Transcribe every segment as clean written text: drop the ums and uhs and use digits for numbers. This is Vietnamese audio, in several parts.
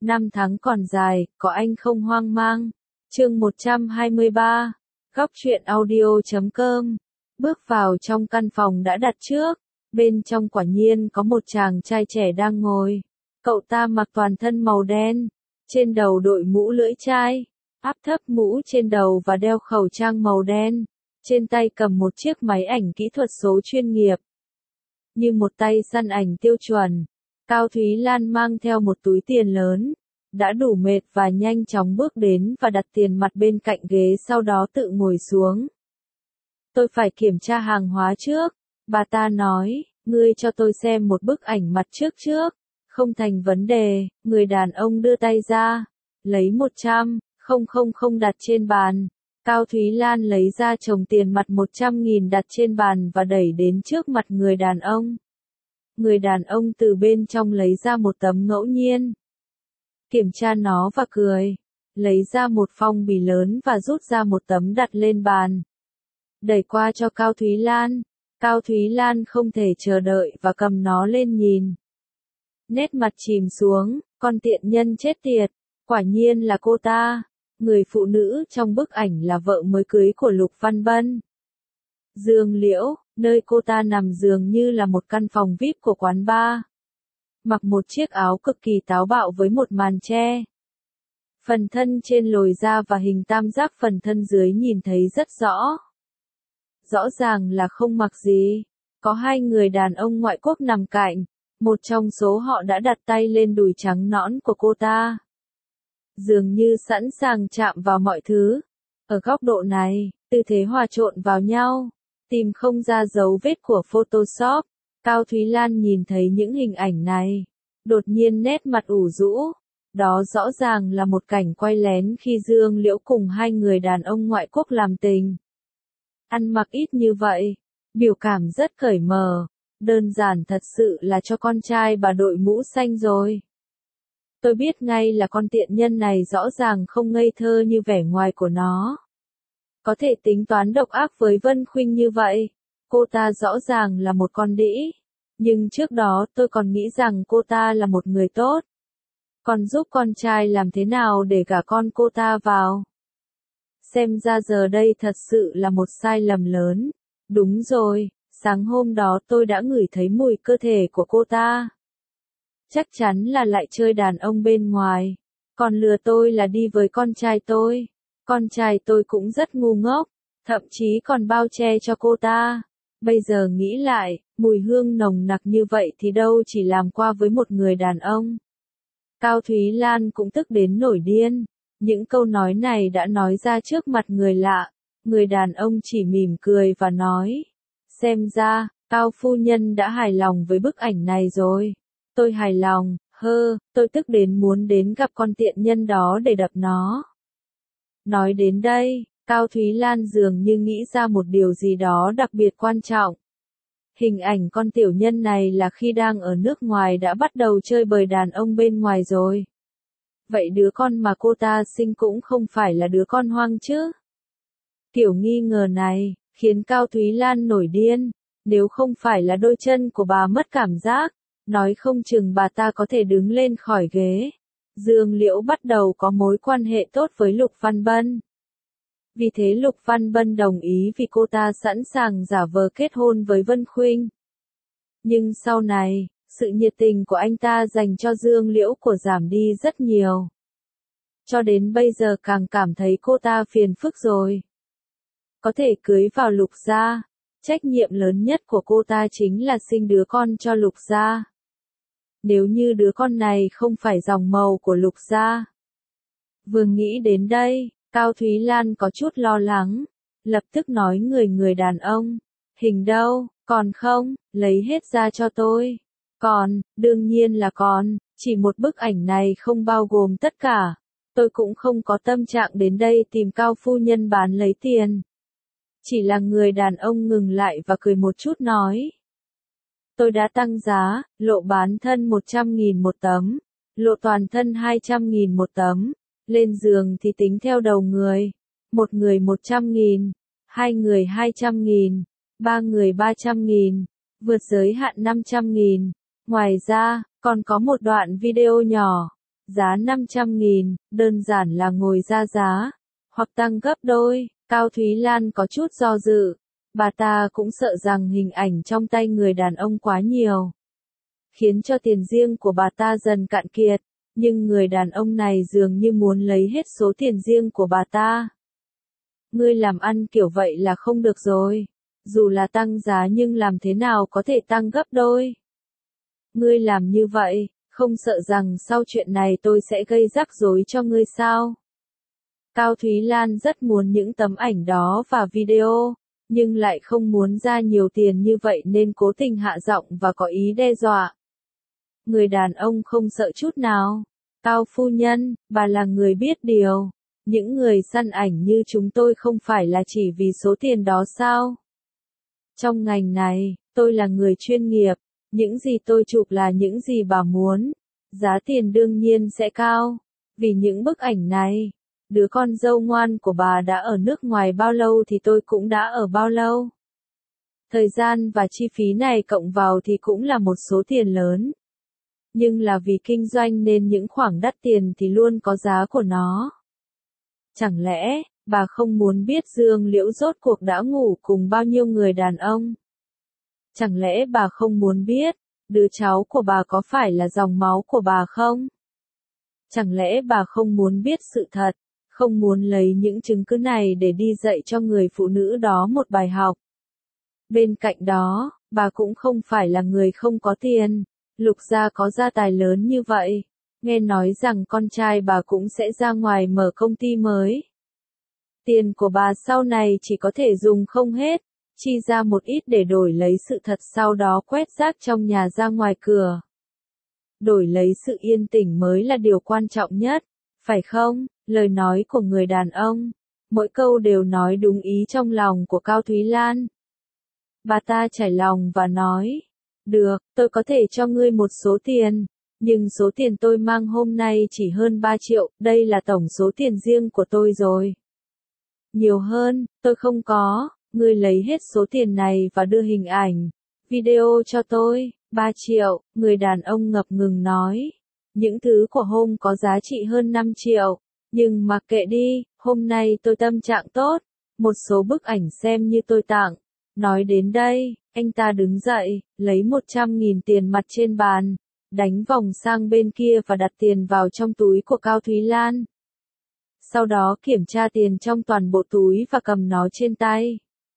Năm tháng còn dài, có anh không hoang mang. Chương 123, Góc truyện audio.com. Bước vào trong căn phòng đã đặt trước, bên trong quả nhiên có một chàng trai trẻ đang ngồi. Cậu ta mặc toàn thân màu đen, trên đầu đội mũ lưỡi chai, áp thấp mũ trên đầu và đeo khẩu trang màu đen. Trên tay cầm một chiếc máy ảnh kỹ thuật số chuyên nghiệp. Như một tay săn ảnh tiêu chuẩn, Cao Thúy Lan mang theo một túi tiền lớn, đã đủ mệt và nhanh chóng bước đến và đặt tiền mặt bên cạnh ghế, sau đó tự ngồi xuống. Tôi phải kiểm tra hàng hóa trước, bà ta nói, ngươi cho tôi xem một bức ảnh mặt trước. Không thành vấn đề, người đàn ông đưa tay ra, lấy 100.000 đặt trên bàn. Cao Thúy Lan lấy ra chồng tiền mặt 100.000 đặt trên bàn và đẩy đến trước mặt người đàn ông. Người đàn ông từ bên trong lấy ra một tấm ngẫu nhiên. Kiểm tra nó và cười. Lấy ra một phong bì lớn và rút ra một tấm đặt lên bàn. Đẩy qua cho Cao Thúy Lan. Cao Thúy Lan không thể chờ đợi và cầm nó lên nhìn. Nét mặt chìm xuống, con tiện nhân chết tiệt. Quả nhiên là cô ta. Người phụ nữ trong bức ảnh là vợ mới cưới của Lục Văn Bân. Dương Liễu, nơi cô ta nằm dường như là một căn phòng VIP của quán bar. Mặc một chiếc áo cực kỳ táo bạo với một màn che. Phần thân trên lồi ra và hình tam giác phần thân dưới nhìn thấy rất rõ. Rõ ràng là không mặc gì. Có hai người đàn ông ngoại quốc nằm cạnh. Một trong số họ đã đặt tay lên đùi trắng nõn của cô ta. Dường như sẵn sàng chạm vào mọi thứ. Ở góc độ này, tư thế hòa trộn vào nhau, tìm không ra dấu vết của Photoshop. Cao Thúy Lan nhìn thấy những hình ảnh này, đột nhiên nét mặt ủ rũ. Đó rõ ràng là một cảnh quay lén khi Dương Liễu cùng hai người đàn ông ngoại quốc làm tình. Ăn mặc ít như vậy, biểu cảm rất cởi mở, đơn giản thật sự là cho con trai bà đội mũ xanh rồi. Tôi biết ngay là con tiện nhân này rõ ràng không ngây thơ như vẻ ngoài của nó. Có thể tính toán độc ác với Vân Khuynh như vậy. Cô ta rõ ràng là một con đĩ. Nhưng trước đó tôi còn nghĩ rằng cô ta là một người tốt. Còn giúp con trai làm thế nào để gả con cô ta vào? Xem ra giờ đây thật sự là một sai lầm lớn. Đúng rồi, sáng hôm đó tôi đã ngửi thấy mùi cơ thể của cô ta. Chắc chắn là lại chơi đàn ông bên ngoài. Còn lừa tôi là đi với con trai tôi. Con trai tôi cũng rất ngu ngốc, thậm chí còn bao che cho cô ta. Bây giờ nghĩ lại, mùi hương nồng nặc như vậy thì đâu chỉ làm qua với một người đàn ông. Cao Thúy Lan cũng tức đến nổi điên. Những câu nói này đã nói ra trước mặt người lạ. Người đàn ông chỉ mỉm cười và nói. Xem ra, Cao phu nhân đã hài lòng với bức ảnh này rồi. Tôi hài lòng, tôi tức đến muốn đến gặp con tiện nhân đó để đập nó. Nói đến đây, Cao Thúy Lan dường như nghĩ ra một điều gì đó đặc biệt quan trọng. Hình ảnh con tiểu nhân này là khi đang ở nước ngoài đã bắt đầu chơi bời đàn ông bên ngoài rồi. Vậy đứa con mà cô ta sinh cũng không phải là đứa con hoang chứ? Kiểu nghi ngờ này, khiến Cao Thúy Lan nổi điên. Nếu không phải là đôi chân của bà mất cảm giác, nói không chừng bà ta có thể đứng lên khỏi ghế. Dương Liễu bắt đầu có mối quan hệ tốt với Lục Văn Bân. Vì thế Lục Văn Bân đồng ý vì cô ta sẵn sàng giả vờ kết hôn với Vân Khuynh. Nhưng sau này, sự nhiệt tình của anh ta dành cho Dương Liễu của giảm đi rất nhiều. Cho đến bây giờ càng cảm thấy cô ta phiền phức rồi. Có thể cưới vào Lục gia, trách nhiệm lớn nhất của cô ta chính là sinh đứa con cho Lục gia. Nếu như đứa con này không phải dòng màu của Lục gia. Vừa nghĩ đến đây, Cao Thúy Lan có chút lo lắng, lập tức nói người đàn ông, hình đâu, còn không, lấy hết ra cho tôi. Còn, đương nhiên là còn, chỉ một bức ảnh này không bao gồm tất cả. Tôi cũng không có tâm trạng đến đây tìm Cao phu nhân bán lấy tiền. Chỉ là người đàn ông ngừng lại và cười một chút nói. Tôi đã tăng giá, lộ bán thân 100.000 một tấm, lộ toàn thân 200.000 một tấm, lên giường thì tính theo đầu người, một người 100.000, hai người 200.000, ba người 300.000, vượt giới hạn 500.000. Ngoài ra, còn có một đoạn video nhỏ, giá 500.000, đơn giản là ngồi ra giá, hoặc tăng gấp đôi. Cao Thúy Lan có chút do dự, bà ta cũng sợ rằng hình ảnh trong tay người đàn ông quá nhiều, khiến cho tiền riêng của bà ta dần cạn kiệt, nhưng người đàn ông này dường như muốn lấy hết số tiền riêng của bà ta. Ngươi làm ăn kiểu vậy là không được rồi, dù là tăng giá nhưng làm thế nào có thể tăng gấp đôi. Ngươi làm như vậy, không sợ rằng sau chuyện này tôi sẽ gây rắc rối cho ngươi sao? Cao Thúy Lan rất muốn những tấm ảnh đó và video, nhưng lại không muốn ra nhiều tiền như vậy nên cố tình hạ giọng và có ý đe dọa. Người đàn ông không sợ chút nào. Cao phu nhân, bà là người biết điều. Những người săn ảnh như chúng tôi không phải là chỉ vì số tiền đó sao? Trong ngành này, tôi là người chuyên nghiệp. Những gì tôi chụp là những gì bà muốn. Giá tiền đương nhiên sẽ cao. Vì những bức ảnh này, đứa con dâu ngoan của bà đã ở nước ngoài bao lâu thì tôi cũng đã ở bao lâu. Thời gian và chi phí này cộng vào thì cũng là một số tiền lớn. Nhưng là vì kinh doanh nên những khoản đắt tiền thì luôn có giá của nó. Chẳng lẽ, bà không muốn biết Dương Liễu rốt cuộc đã ngủ cùng bao nhiêu người đàn ông? Chẳng lẽ bà không muốn biết, đứa cháu của bà có phải là dòng máu của bà không? Chẳng lẽ bà không muốn biết sự thật, không muốn lấy những chứng cứ này để đi dạy cho người phụ nữ đó một bài học? Bên cạnh đó, bà cũng không phải là người không có tiền. Lục gia có gia tài lớn như vậy, nghe nói rằng con trai bà cũng sẽ ra ngoài mở công ty mới. Tiền của bà sau này chỉ có thể dùng không hết, chi ra một ít để đổi lấy sự thật, sau đó quét rác trong nhà ra ngoài cửa. Đổi lấy sự yên tĩnh mới là điều quan trọng nhất, phải không? Lời nói của người đàn ông, mỗi câu đều nói đúng ý trong lòng của Cao Thúy Lan. Bà ta trải lòng và nói, được, tôi có thể cho ngươi một số tiền, nhưng số tiền tôi mang hôm nay chỉ hơn 3 triệu, đây là tổng số tiền riêng của tôi rồi. Nhiều hơn, tôi không có, ngươi lấy hết số tiền này và đưa hình ảnh, video cho tôi. 3 triệu, người đàn ông ngập ngừng nói. Những thứ của hôm có giá trị hơn 5 triệu, nhưng mặc kệ đi, hôm nay tôi tâm trạng tốt, một số bức ảnh xem như tôi tặng. Nói đến đây, anh ta đứng dậy, lấy 100.000 tiền mặt trên bàn, đánh vòng sang bên kia và đặt tiền vào trong túi của Cao Thúy Lan. Sau đó kiểm tra tiền trong toàn bộ túi và cầm nó trên tay.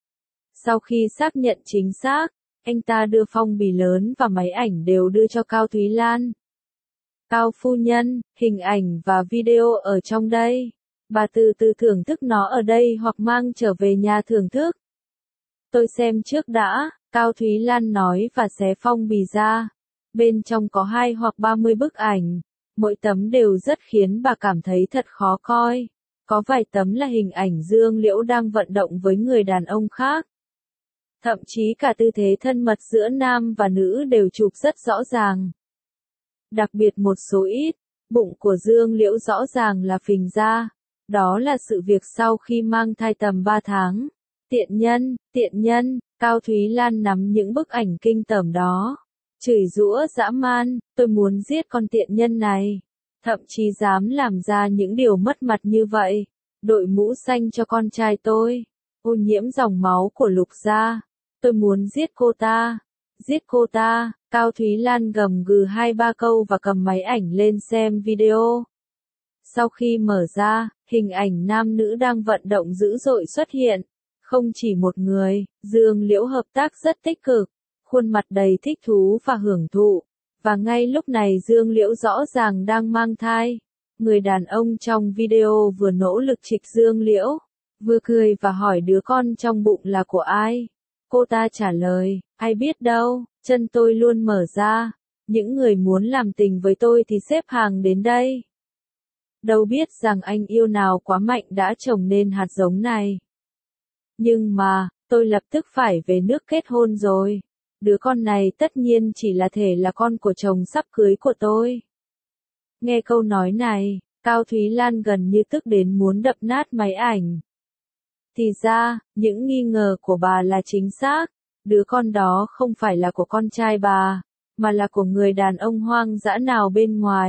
Sau khi xác nhận chính xác, anh ta đưa phong bì lớn và máy ảnh đều đưa cho Cao Thúy Lan. Cao phu nhân, hình ảnh và video ở trong đây. Bà từ từ thưởng thức nó ở đây hoặc mang trở về nhà thưởng thức. Tôi xem trước đã, Cao Thúy Lan nói và xé phong bì ra. Bên trong có 2 hoặc 30 bức ảnh. Mỗi tấm đều rất khiến bà cảm thấy thật khó coi. Có vài tấm là hình ảnh Dương Liễu đang vận động với người đàn ông khác. Thậm chí cả tư thế thân mật giữa nam và nữ đều chụp rất rõ ràng. Đặc biệt một số ít, bụng của Dương Liễu rõ ràng là phình ra. Đó là sự việc sau khi mang thai tầm 3 tháng. Tiện nhân, Cao Thúy Lan nắm những bức ảnh kinh tởm đó. Chửi giũa dã man, tôi muốn giết con tiện nhân này. Thậm chí dám làm ra những điều mất mặt như vậy. Đội mũ xanh cho con trai tôi. Ô nhiễm dòng máu của Lục gia. Tôi muốn giết cô ta. Giết cô ta. Cao Thúy Lan gầm gừ 2-3 câu và cầm máy ảnh lên xem video. Sau khi mở ra, hình ảnh nam nữ đang vận động dữ dội xuất hiện. Không chỉ một người, Dương Liễu hợp tác rất tích cực, khuôn mặt đầy thích thú và hưởng thụ. Và ngay lúc này Dương Liễu rõ ràng đang mang thai. Người đàn ông trong video vừa nỗ lực trịch Dương Liễu, vừa cười và hỏi đứa con trong bụng là của ai. Cô ta trả lời, ai biết đâu, chân tôi luôn mở ra. Những người muốn làm tình với tôi thì xếp hàng đến đây. Đâu biết rằng anh yêu nào quá mạnh đã trồng nên hạt giống này. Nhưng mà, tôi lập tức phải về nước kết hôn rồi. Đứa con này tất nhiên chỉ là thể là con của chồng sắp cưới của tôi. Nghe câu nói này, Cao Thúy Lan gần như tức đến muốn đập nát máy ảnh. Thì ra, những nghi ngờ của bà là chính xác. Đứa con đó không phải là của con trai bà, mà là của người đàn ông hoang dã nào bên ngoài.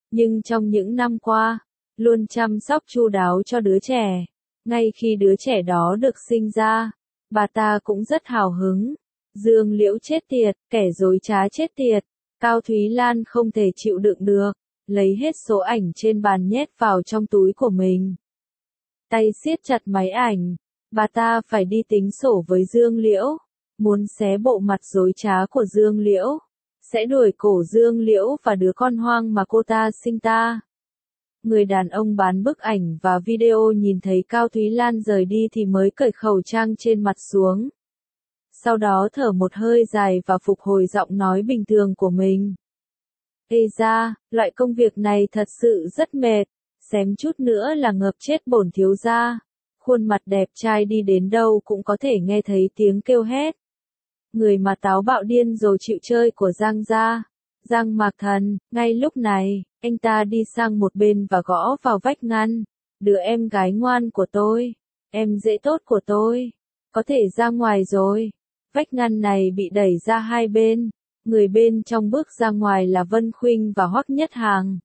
nhưng trong những năm qua, luôn chăm sóc chu đáo cho đứa trẻ. Ngay khi đứa trẻ đó được sinh ra, bà ta cũng rất hào hứng. Dương Liễu chết tiệt, kẻ dối trá chết tiệt. Cao Thúy Lan không thể chịu đựng được, lấy hết số ảnh trên bàn nhét vào trong túi của mình. Tay siết chặt máy ảnh, bà ta phải đi tính sổ với Dương Liễu, muốn xé bộ mặt dối trá của Dương Liễu, sẽ đuổi cổ Dương Liễu và đứa con hoang mà cô ta sinh ta. Người đàn ông bán bức ảnh và video nhìn thấy Cao Thúy Lan rời đi thì mới cởi khẩu trang trên mặt xuống. Sau đó thở một hơi dài và phục hồi giọng nói bình thường của mình. Ê ra, loại công việc này thật sự rất mệt, xém chút nữa là ngợp chết bổn thiếu gia. Khuôn mặt đẹp trai đi đến đâu cũng có thể nghe thấy tiếng kêu hét. Người mà táo bạo điên rồi chịu chơi của Giang gia. Giang Mạc Thần, ngay lúc này, anh ta đi sang một bên và gõ vào vách ngăn. Đứa em gái ngoan của tôi, em dễ tốt của tôi, có thể ra ngoài rồi. Vách ngăn này bị đẩy ra hai bên. Người bên trong bước ra ngoài là Vân Khuynh và Hoắc Nhất Hàng.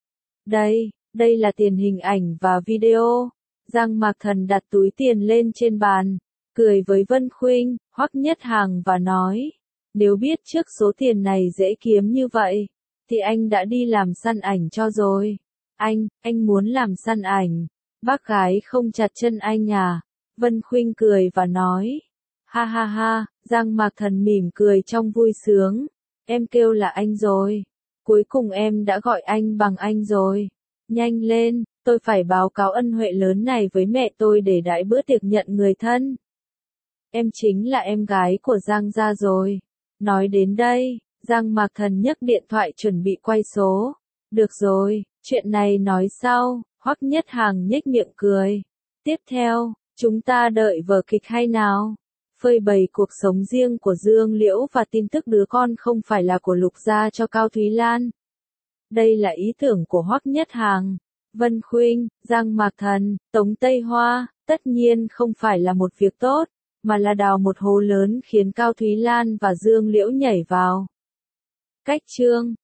Đây là tiền hình ảnh và video. Giang Mạc Thần đặt túi tiền lên trên bàn, cười với Vân Khuynh, Hoắc Nhất Hàng và nói, nếu biết trước số tiền này dễ kiếm như vậy, thì anh đã đi làm săn ảnh cho rồi. Anh muốn làm săn ảnh, bác gái không chặt chân anh à? Vân Khuynh cười và nói, ha ha ha. Giang Mạc Thần mỉm cười trong vui sướng, em kêu là anh rồi, cuối cùng em đã gọi anh bằng anh rồi. Nhanh lên, tôi phải báo cáo ân huệ lớn này với mẹ tôi để đãi bữa tiệc nhận người thân. Em chính là em gái của Giang gia rồi. Nói đến đây, Giang Mạc Thần nhấc điện thoại chuẩn bị quay số. Được rồi, chuyện này nói sau. Hoắc Nhất Hàng nhếch miệng cười. Tiếp theo, chúng ta đợi vở kịch hay nào? Phơi bày cuộc sống riêng của Dương Liễu và tin tức đứa con không phải là của Lục gia cho Cao Thúy Lan. Đây là ý tưởng của Hoắc Nhất Hàng. Vân Khuynh, Giang Mạc Thần, Tống Tây Hoa, tất nhiên không phải là một việc tốt, mà là đào một hố lớn khiến Cao Thúy Lan và Dương Liễu nhảy vào. Cách chương